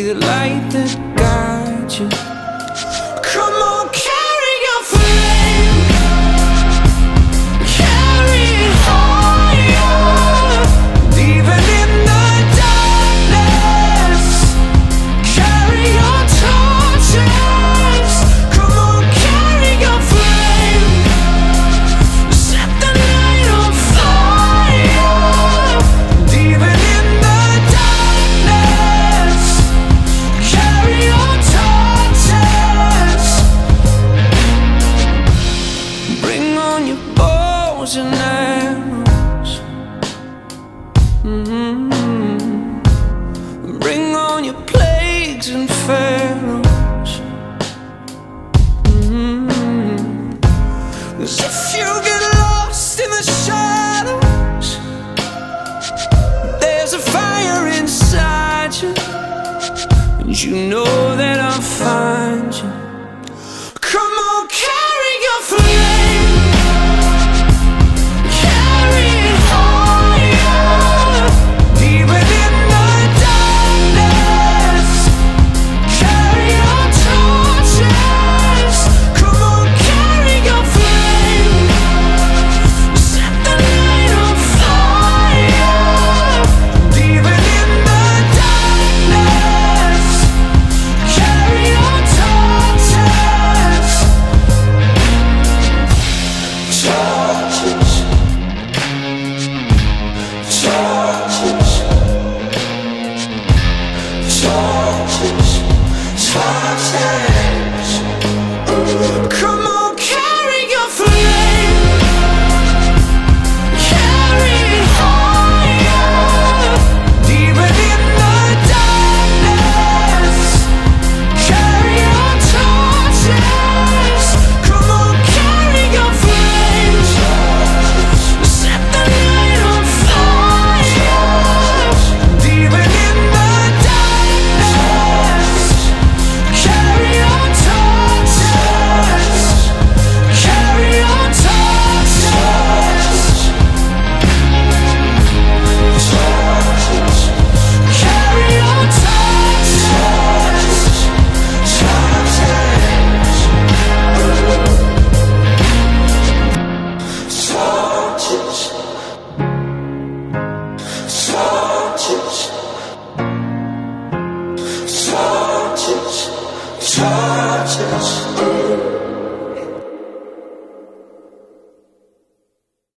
the light that guides you. Come on, carry your flame, carry it higher, even in the darkness. Carry your torches. Come on, carry your flame, set the night on fire, even in the darkness. Carry your torches. Bring on your bows and arrows. Bring on your plagues and pharaohs. 'Cause if you get lost in the shadows, there's a fire inside you, and you know that I'll find you. Come on, carry your flame, carry it higher, even in the darkness. Carry your torches. Come on, carry your flame, set the night on fire, even in the darkness. Carry your torches. Torches. Torches. Torches. Torches. Come on, carry your flame, carry it higher, even in the darkness. Carry your torches. Come on, carry your flame, set the night on fire, even in the darkness. Carry your torches. Carry your torches. Torches. Carry your torches. Torches. Torches. Torches. Torches.